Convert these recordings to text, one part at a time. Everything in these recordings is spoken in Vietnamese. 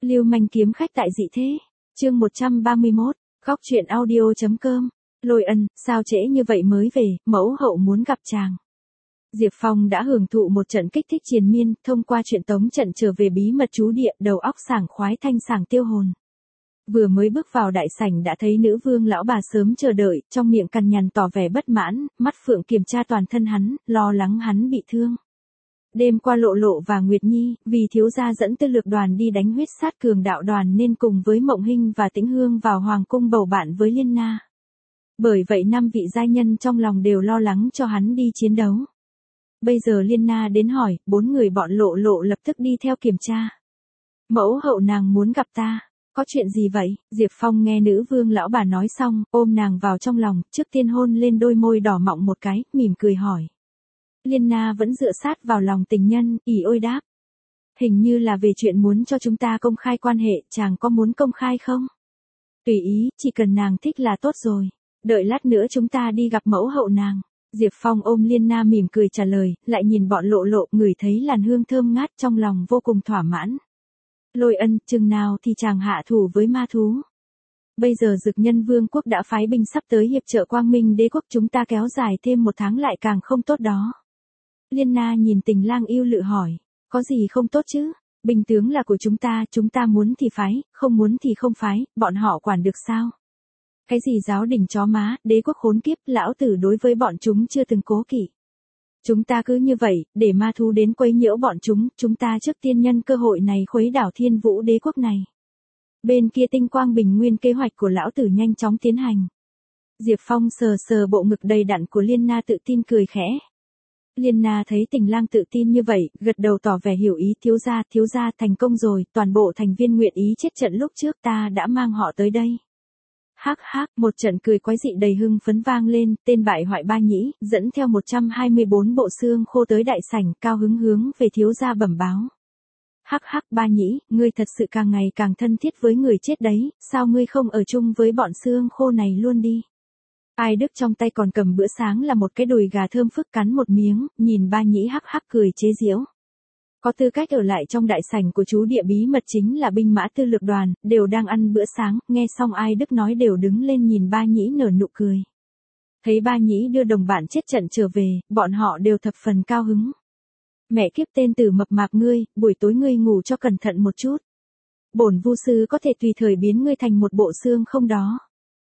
Lưu manh kiếm khách tại dị thế. Chương 131, Góc truyện audio.com. Lôi Ân, sao trễ như vậy mới về, mẫu hậu muốn gặp chàng. Diệp Phong đã hưởng thụ một trận kích thích triền miên, thông qua chuyện tống trận trở về bí mật trú địa, đầu óc sảng khoái thanh sảng tiêu hồn. Vừa mới bước vào đại sảnh đã thấy nữ vương lão bà sớm chờ đợi, trong miệng cằn nhằn tỏ vẻ bất mãn, mắt phượng kiểm tra toàn thân hắn, lo lắng hắn bị thương. Đêm qua Lộ Lộ và Nguyệt Nhi, vì thiếu gia dẫn tư lược đoàn đi đánh huyết sát cường đạo đoàn nên cùng với Mộng Hinh và Tĩnh Hương vào hoàng cung bầu bạn với Liên Na. Bởi vậy 5 vị giai nhân trong lòng đều lo lắng cho hắn đi chiến đấu. Bây giờ Liên Na đến hỏi, 4 người bọn Lộ Lộ lập tức đi theo kiểm tra. Mẫu hậu nàng muốn gặp ta. Có chuyện gì vậy? Diệp Phong nghe nữ vương lão bà nói xong, ôm nàng vào trong lòng, trước tiên hôn lên đôi môi đỏ mọng một cái, mỉm cười hỏi. Liên Na vẫn dựa sát vào lòng tình nhân, ỉ ôi đáp. Hình như là về chuyện muốn cho chúng ta công khai quan hệ, chàng có muốn công khai không? Tùy ý, chỉ cần nàng thích là tốt rồi. Đợi lát nữa chúng ta đi gặp mẫu hậu nàng. Diệp Phong ôm Liên Na mỉm cười trả lời, lại nhìn bọn Lộ Lộ, ngửi thấy làn hương thơm ngát trong lòng vô cùng thỏa mãn. Lôi Ân, chừng nào thì chàng hạ thủ với ma thú. Bây giờ Dực Nhân Vương quốc đã phái binh sắp tới hiệp trợ Quang Minh Đế quốc, chúng ta kéo dài thêm 1 tháng lại càng không tốt đó. Liên Na nhìn Tình Lang yêu lự hỏi, có gì không tốt chứ? Binh tướng là của chúng ta muốn thì phái, không muốn thì không phái, bọn họ quản được sao? Cái gì giáo đình chó má, đế quốc khốn kiếp, lão tử đối với bọn chúng chưa từng cố kỵ. Chúng ta cứ như vậy, để ma thú đến quấy nhiễu bọn chúng ta trước tiên nhân cơ hội này khuấy đảo Thiên Vũ Đế quốc này. Bên kia Tinh Quang Bình Nguyên kế hoạch của lão tử nhanh chóng tiến hành. Diệp Phong sờ sờ bộ ngực đầy đặn của Liên Na tự tin cười khẽ. Liên Na thấy Tình Lang tự tin như vậy, gật đầu tỏ vẻ hiểu ý, thiếu gia thành công rồi, toàn bộ thành viên nguyện ý chết trận lúc trước ta đã mang họ tới đây. Hắc hắc, một trận cười quái dị đầy hưng phấn vang lên, tên bại hoại Ba Nhĩ, dẫn theo 124 bộ xương khô tới đại sảnh, cao hứng hướng về thiếu gia bẩm báo. Hắc hắc Ba Nhĩ, ngươi thật sự càng ngày càng thân thiết với người chết đấy, sao ngươi không ở chung với bọn xương khô này luôn đi. Ai Đức trong tay còn cầm bữa sáng là một cái đùi gà thơm phức, cắn một miếng, nhìn Ba Nhĩ hắc hắc cười chế giễu. Có tư cách ở lại trong đại sảnh của chú địa bí mật chính là binh mã tư lược đoàn, đều đang ăn bữa sáng, nghe xong Ai Đức nói đều đứng lên nhìn Ba Nhĩ nở nụ cười. Thấy Ba Nhĩ đưa đồng bạn chết trận trở về, bọn họ đều thập phần cao hứng. Mẹ kiếp tên tử mập mạp ngươi, buổi tối ngươi ngủ cho cẩn thận một chút. Bổn vu sư có thể tùy thời biến ngươi thành một bộ xương không đó.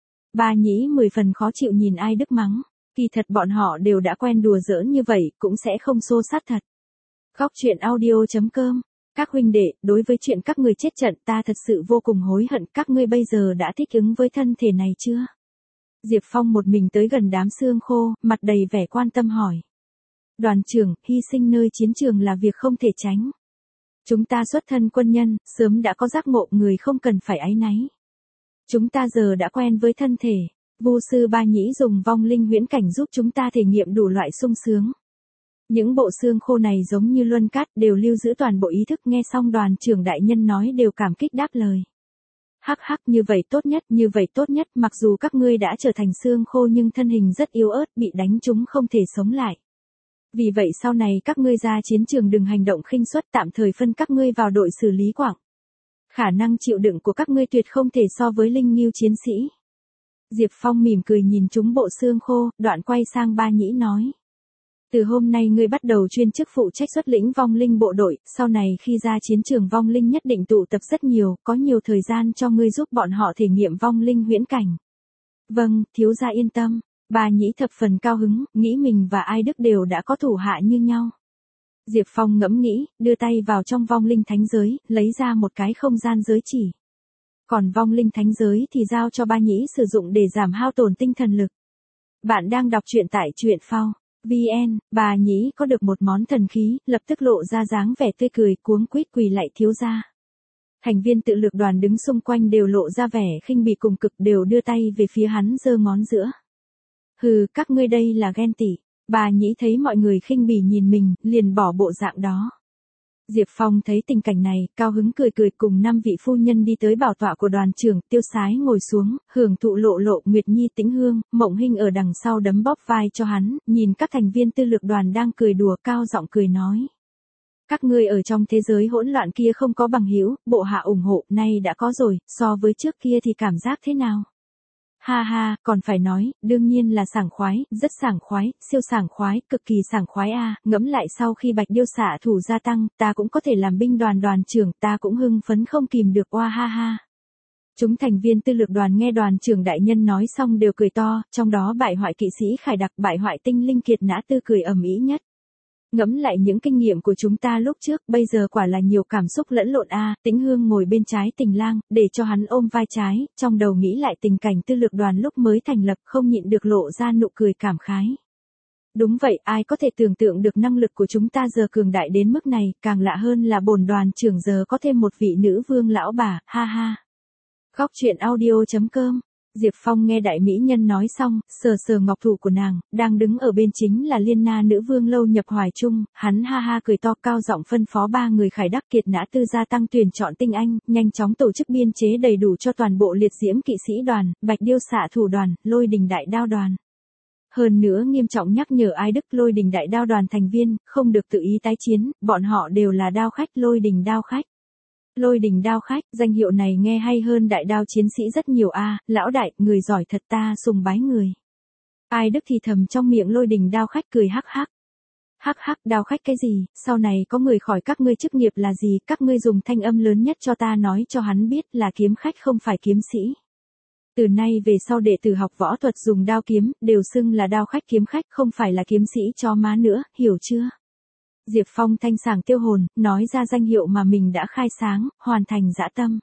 Ba Nhĩ 10 phần khó chịu nhìn Ai Đức mắng, kỳ thật bọn họ đều đã quen đùa giỡn như vậy, cũng sẽ không xô xát thật. Góc truyện audio.com. Các huynh đệ, đối với chuyện các người chết trận ta thật sự vô cùng hối hận, các ngươi bây giờ đã thích ứng với thân thể này chưa? Diệp Phong một mình tới gần đám xương khô, mặt đầy vẻ quan tâm hỏi. Đoàn trưởng, hy sinh nơi chiến trường là việc không thể tránh. Chúng ta xuất thân quân nhân, sớm đã có giác ngộ, người không cần phải áy náy. Chúng ta giờ đã quen với thân thể. Vu sư Ba Nhĩ dùng vong linh huyễn cảnh giúp chúng ta thể nghiệm đủ loại sung sướng. Những bộ xương khô này giống như luân cát, đều lưu giữ toàn bộ ý thức. Nghe xong đoàn trưởng đại nhân nói đều cảm kích đáp lời. Hắc hắc, như vậy tốt nhất, mặc dù các ngươi đã trở thành xương khô nhưng thân hình rất yếu ớt, bị đánh chúng không thể sống lại. Vì vậy sau này các ngươi ra chiến trường đừng hành động khinh suất, tạm thời phân các ngươi vào đội xử lý quảng. Khả năng chịu đựng của các ngươi tuyệt không thể so với linh nghiêu chiến sĩ. Diệp Phong mỉm cười nhìn chúng bộ xương khô, đoạn quay sang Ba Nhĩ nói. Từ hôm nay ngươi bắt đầu chuyên chức phụ trách xuất lĩnh vong linh bộ đội, sau này khi ra chiến trường vong linh nhất định tụ tập rất nhiều, có nhiều thời gian cho ngươi giúp bọn họ thể nghiệm vong linh huyễn cảnh. Vâng, thiếu gia yên tâm. Ba Nhĩ thập phần cao hứng, nghĩ mình và Ai Đức đều đã có thủ hạ như nhau. Diệp Phong ngẫm nghĩ, đưa tay vào trong vong linh thánh giới, lấy ra một cái không gian giới chỉ. Còn vong linh thánh giới thì giao cho Ba Nhĩ sử dụng để giảm hao tổn tinh thần lực. Bạn đang đọc truyện tại truyện phao VN. Ba Nhĩ có được một món thần khí, lập tức lộ ra dáng vẻ tươi cười, cuống quýt quỳ lạy thiếu gia. Thành viên tự lực đoàn đứng xung quanh đều lộ ra vẻ khinh bỉ cùng cực, đều đưa tay về phía hắn giơ ngón giữa. Hừ, các ngươi đây là ghen tị. Ba Nhĩ thấy mọi người khinh bỉ nhìn mình, liền bỏ bộ dạng đó. Diệp Phong thấy tình cảnh này, cao hứng cười cười cùng 5 vị phu nhân đi tới bảo tọa của đoàn trưởng, tiêu sái ngồi xuống, hưởng thụ Lộ Lộ, Nguyệt Nhi, Tĩnh Hương, Mộng Hinh ở đằng sau đấm bóp vai cho hắn, nhìn các thành viên tư lược đoàn đang cười đùa, cao giọng cười nói. Các ngươi ở trong thế giới hỗn loạn kia không có bằng hữu, bộ hạ ủng hộ, nay đã có rồi, so với trước kia thì cảm giác thế nào? Ha ha, còn phải nói, đương nhiên là sảng khoái, rất sảng khoái, siêu sảng khoái, cực kỳ sảng khoái a. Ngẫm lại sau khi Bạch Điêu xạ thủ gia tăng, ta cũng có thể làm binh đoàn đoàn trưởng, ta cũng hưng phấn không kìm được oa ha ha. Chúng thành viên tư lược đoàn nghe đoàn trưởng đại nhân nói xong đều cười to, trong đó bại hoại kỵ sĩ Khải Đặc, bại hoại tinh linh Kiệt Nã Tư cười ầm ĩ nhất. Ngẫm lại những kinh nghiệm của chúng ta lúc trước, bây giờ quả là nhiều cảm xúc lẫn lộn a. Tĩnh Hương ngồi bên trái Tình Lang, để cho hắn ôm vai trái, trong đầu nghĩ lại tình cảnh tư lược đoàn lúc mới thành lập, không nhịn được lộ ra nụ cười cảm khái. Đúng vậy, ai có thể tưởng tượng được năng lực của chúng ta giờ cường đại đến mức này, càng lạ hơn là bổn đoàn trưởng giờ có thêm một vị nữ vương lão bà, ha ha. Góc truyện audio.com. Diệp Phong nghe đại mỹ nhân nói xong, sờ sờ ngọc thủ của nàng, đang đứng ở bên chính là Liên Na nữ vương Lâu Nhập Hoài Trung, hắn ha ha cười to cao giọng phân phó ba người Khải Đắc Kiệt Nã Tư gia tăng tuyển chọn tinh anh, nhanh chóng tổ chức biên chế đầy đủ cho toàn bộ liệt diễm kỵ sĩ đoàn, Bạch Điêu xạ thủ đoàn, Lôi Đình đại đao đoàn. Hơn nữa nghiêm trọng nhắc nhở Ai Đức Lôi Đình đại đao đoàn thành viên, không được tự ý tái chiến, bọn họ đều là đao khách Lôi Đình đao khách. Lôi Đình đao khách, danh hiệu này nghe hay hơn đại đao chiến sĩ rất nhiều a. Lão đại, người giỏi thật ta sùng bái người. Ai Đức thì thầm trong miệng Lôi Đình đao khách cười hắc hắc. Hắc hắc, đao khách cái gì, sau này có người hỏi các ngươi chức nghiệp là gì, các ngươi dùng thanh âm lớn nhất cho ta nói cho hắn biết là kiếm khách không phải kiếm sĩ. Từ nay về sau đệ tử học võ thuật dùng đao kiếm, đều xưng là đao khách kiếm khách, không phải là kiếm sĩ cho má nữa, hiểu chưa? Diệp Phong thanh sảng tiêu hồn, nói ra danh hiệu mà mình đã khai sáng, hoàn thành dã tâm.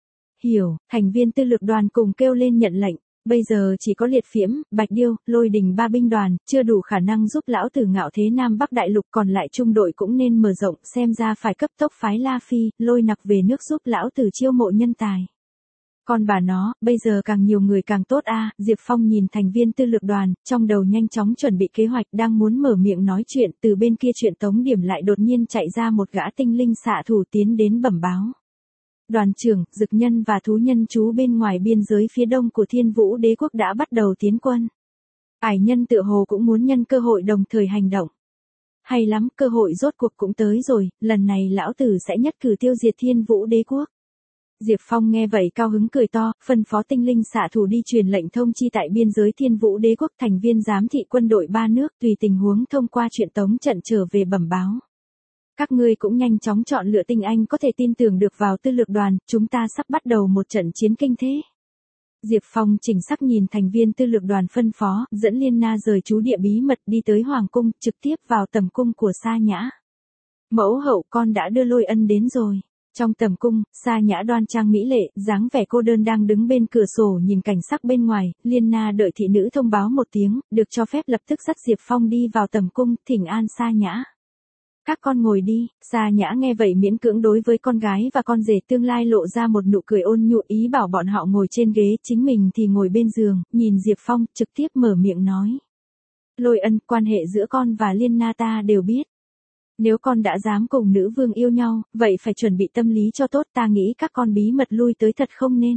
Hiểu, thành viên tư lược đoàn cùng kêu lên nhận lệnh, bây giờ chỉ có Liệt Phiễm, Bạch Điêu, Lôi Đình ba binh đoàn, chưa đủ khả năng giúp lão tử ngạo thế Nam Bắc Đại Lục, còn lại trung đội cũng nên mở rộng, xem ra phải cấp tốc phái La Phi, Lôi Nặc về nước giúp lão tử chiêu mộ nhân tài. Còn bà nó, bây giờ càng nhiều người càng tốt a. Diệp Phong nhìn thành viên tư lược đoàn, trong đầu nhanh chóng chuẩn bị kế hoạch, đang muốn mở miệng nói chuyện, từ bên kia chuyện tống điểm lại đột nhiên chạy ra một gã tinh linh xạ thủ tiến đến bẩm báo. Đoàn trưởng, dực nhân và thú nhân trú bên ngoài biên giới phía đông của Thiên Vũ Đế quốc đã bắt đầu tiến quân. Ải nhân tựa hồ cũng muốn nhân cơ hội đồng thời hành động. Hay lắm, cơ hội rốt cuộc cũng tới rồi, lần này lão tử sẽ nhất cử tiêu diệt Thiên Vũ Đế quốc. Diệp Phong nghe vậy cao hứng cười to, phân phó tinh linh xạ thủ đi truyền lệnh thông chi tại biên giới Thiên Vũ Đế quốc, thành viên giám thị quân đội ba nước tùy tình huống thông qua chuyện tống trận trở về bẩm báo. Các ngươi cũng nhanh chóng chọn lựa tinh anh có thể tin tưởng được vào tư lược đoàn, chúng ta sắp bắt đầu một trận chiến kinh thế. Diệp Phong chỉnh sắc nhìn thành viên tư lược đoàn phân phó, dẫn Liên Na rời trú địa bí mật đi tới Hoàng cung, trực tiếp vào tầm cung của Sa Nhã. Mẫu hậu, con đã đưa Lôi Ân đến rồi. Trong tầm cung, Sa Nhã đoan trang mỹ lệ, dáng vẻ cô đơn đang đứng bên cửa sổ nhìn cảnh sắc bên ngoài, Liên Na đợi thị nữ thông báo một tiếng, được cho phép lập tức dắt Diệp Phong đi vào tầm cung, thỉnh an Sa Nhã. Các con ngồi đi. Sa Nhã nghe vậy miễn cưỡng đối với con gái và con rể tương lai lộ ra một nụ cười ôn nhu, ý bảo bọn họ ngồi trên ghế, chính mình thì ngồi bên giường, nhìn Diệp Phong, trực tiếp mở miệng nói. Lôi Ân, quan hệ giữa con và Liên Na ta đều biết. Nếu con đã dám cùng nữ vương yêu nhau, vậy phải chuẩn bị tâm lý cho tốt, ta nghĩ các con bí mật lui tới thật không nên.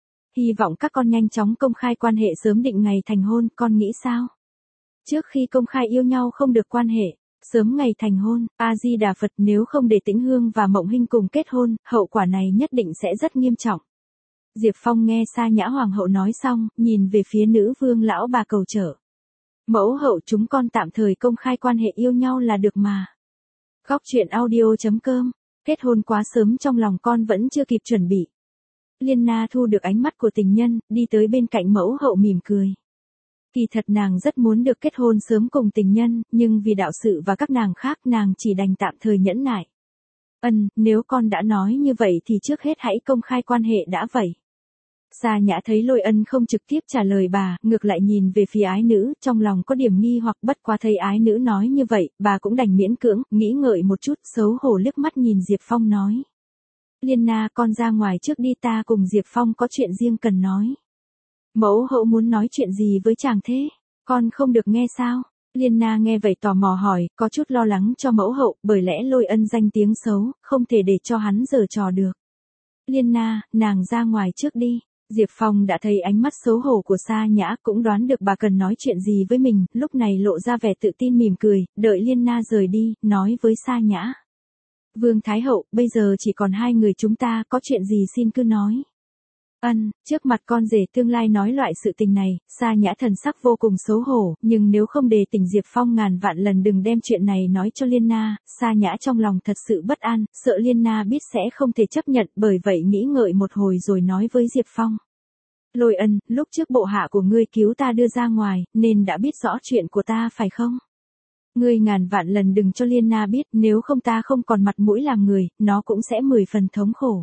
Hy vọng các con nhanh chóng công khai quan hệ sớm định ngày thành hôn, con nghĩ sao? Trước khi công khai yêu nhau không được quan hệ, sớm ngày thành hôn, A-di-đà Phật, nếu không để Tĩnh Hương và Mộng Hinh cùng kết hôn, hậu quả này nhất định sẽ rất nghiêm trọng. Diệp Phong nghe Sa Nhã hoàng hậu nói xong, nhìn về phía nữ vương lão bà cầu trợ. Mẫu hậu, chúng con tạm thời công khai quan hệ yêu nhau là được mà. Góc truyện audio.com. Kết hôn quá sớm trong lòng con vẫn chưa kịp chuẩn bị. Liên Na thu được ánh mắt của tình nhân, đi tới bên cạnh mẫu hậu mỉm cười. Kỳ thật nàng rất muốn được kết hôn sớm cùng tình nhân, nhưng vì đạo sự và các nàng khác nàng chỉ đành tạm thời nhẫn nại. Nếu con đã nói như vậy thì trước hết hãy công khai quan hệ đã vậy. Sa Nhã thấy Lôi Ân không trực tiếp trả lời bà, ngược lại nhìn về phía ái nữ, trong lòng có điểm nghi hoặc, bất quá thấy ái nữ nói như vậy, bà cũng đành miễn cưỡng, nghĩ ngợi một chút, xấu hổ liếc mắt nhìn Diệp Phong nói. Liên Na, con ra ngoài trước đi, ta cùng Diệp Phong có chuyện riêng cần nói. Mẫu hậu muốn nói chuyện gì với chàng thế? Con không được nghe sao? Liên Na nghe vậy tò mò hỏi, có chút lo lắng cho mẫu hậu, bởi lẽ Lôi Ân danh tiếng xấu, không thể để cho hắn giở trò được. Liên Na, nàng ra ngoài trước đi. Diệp Phong đã thấy ánh mắt xấu hổ của Sa Nhã, cũng đoán được bà cần nói chuyện gì với mình, lúc này lộ ra vẻ tự tin mỉm cười, đợi Liên Na rời đi, nói với Sa Nhã. Vương Thái Hậu, bây giờ chỉ còn hai người chúng ta, có chuyện gì xin cứ nói. Trước mặt con rể tương lai nói loại sự tình này, Sa Nhã thần sắc vô cùng xấu hổ, nhưng nếu không đề tỉnh Diệp Phong ngàn vạn lần đừng đem chuyện này nói cho Liên Na, Sa Nhã trong lòng thật sự bất an, sợ Liên Na biết sẽ không thể chấp nhận, bởi vậy nghĩ ngợi một hồi rồi nói với Diệp Phong. Lôi Ân, lúc trước bộ hạ của ngươi cứu ta đưa ra ngoài, nên đã biết rõ chuyện của ta phải không? Ngươi ngàn vạn lần đừng cho Liên Na biết, nếu không ta không còn mặt mũi làm người, nó cũng sẽ 10 phần thống khổ.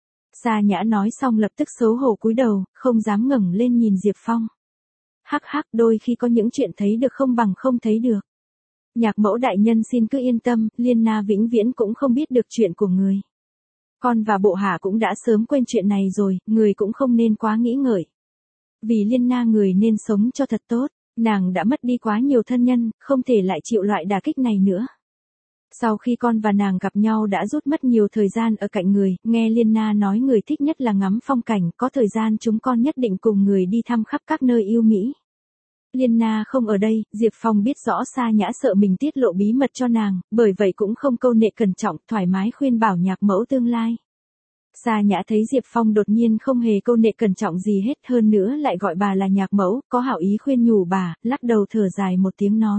Sa Nhã nói xong lập tức xấu hổ cúi đầu, không dám ngẩng lên nhìn Diệp Phong. Hắc hắc, đôi khi có những chuyện thấy được không bằng không thấy được. Nhạc mẫu đại nhân xin cứ yên tâm, Liên Na vĩnh viễn cũng không biết được chuyện của người. Con và bộ hạ cũng đã sớm quên chuyện này rồi, người cũng không nên quá nghĩ ngợi. Vì Liên Na người nên sống cho thật tốt, nàng đã mất đi quá nhiều thân nhân, không thể lại chịu loại đả kích này nữa. Sau khi con và nàng gặp nhau đã rút mất nhiều thời gian ở cạnh người, nghe Liên Na nói người thích nhất là ngắm phong cảnh, có thời gian chúng con nhất định cùng người đi thăm khắp các nơi yêu Mỹ. Liên Na không ở đây, Diệp Phong biết rõ Sa Nhã sợ mình tiết lộ bí mật cho nàng, bởi vậy cũng không câu nệ cẩn trọng, thoải mái khuyên bảo nhạc mẫu tương lai. Sa Nhã thấy Diệp Phong đột nhiên không hề câu nệ cẩn trọng gì hết, hơn nữa lại gọi bà là nhạc mẫu, có hảo ý khuyên nhủ bà, lắc đầu thở dài một tiếng nói.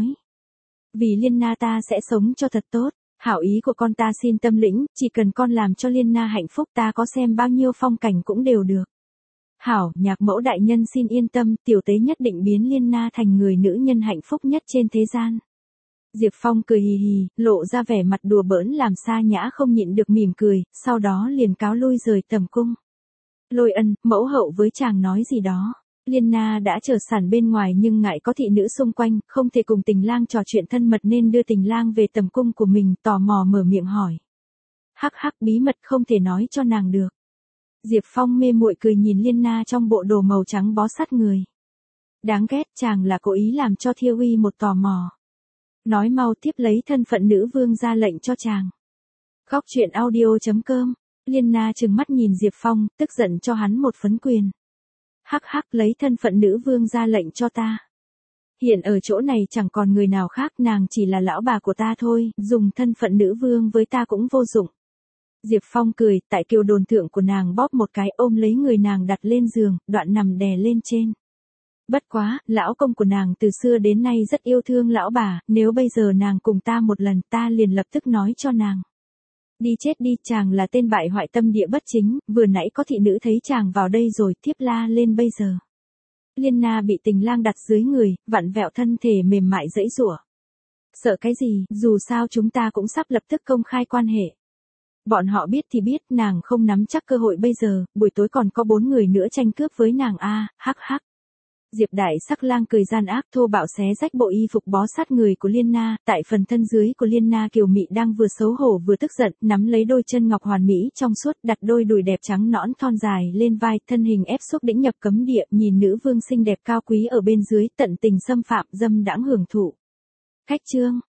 Vì Liên Na ta sẽ sống cho thật tốt, hảo ý của con ta xin tâm lĩnh, chỉ cần con làm cho Liên Na hạnh phúc ta có xem bao nhiêu phong cảnh cũng đều được. Hảo, nhạc mẫu đại nhân xin yên tâm, tiểu tế nhất định biến Liên Na thành người nữ nhân hạnh phúc nhất trên thế gian. Diệp Phong cười hì hì, lộ ra vẻ mặt đùa bỡn làm Sa Nhã không nhịn được mỉm cười, sau đó liền cáo lui rời tầm cung. Lôi Ân, mẫu hậu với chàng nói gì đó. Liên Na đã chờ sẵn bên ngoài nhưng ngại có thị nữ xung quanh, không thể cùng Tình Lang trò chuyện thân mật nên đưa Tình Lang về tầm cung của mình, tò mò mở miệng hỏi. Hắc hắc, bí mật không thể nói cho nàng được. Diệp Phong mê muội cười nhìn Liên Na trong bộ đồ màu trắng bó sát người. Đáng ghét, chàng là cố ý làm cho Thiêu Uy một tò mò. Nói mau tiếp lấy thân phận nữ vương ra lệnh cho chàng. Góc truyện audio.com, Liên Na trừng mắt nhìn Diệp Phong, tức giận cho hắn một phấn quyền. Hắc hắc, lấy thân phận nữ vương ra lệnh cho ta. Hiện ở chỗ này chẳng còn người nào khác, nàng chỉ là lão bà của ta thôi, dùng thân phận nữ vương với ta cũng vô dụng. Diệp Phong cười, tại kiều đồn thượng của nàng bóp một cái ôm lấy người nàng đặt lên giường, đoạn nằm đè lên trên. Bất quá, lão công của nàng từ xưa đến nay rất yêu thương lão bà, nếu bây giờ nàng cùng ta một lần ta liền lập tức nói cho nàng. Đi chết đi, chàng là tên bại hoại tâm địa bất chính, vừa nãy có thị nữ thấy chàng vào đây rồi, thiếp la lên bây giờ. Liên Na bị Tình Lang đặt dưới người, vặn vẹo thân thể mềm mại giãy giụa. Sợ cái gì, dù sao chúng ta cũng sắp lập tức công khai quan hệ. Bọn họ biết thì biết, nàng không nắm chắc cơ hội bây giờ, buổi tối còn có 4 người nữa tranh cướp với nàng a, hắc hắc. Diệp Đại Sắc Lang cười gian ác thô bạo xé rách bộ y phục bó sát người của Liên Na, tại phần thân dưới của Liên Na kiều mị đang vừa xấu hổ vừa tức giận, nắm lấy đôi chân ngọc hoàn mỹ trong suốt, đặt đôi đùi đẹp trắng nõn thon dài lên vai, thân hình ép xúc đĩnh nhập cấm địa, nhìn nữ vương xinh đẹp cao quý ở bên dưới, tận tình xâm phạm, dâm đãng hưởng thụ. Khách chương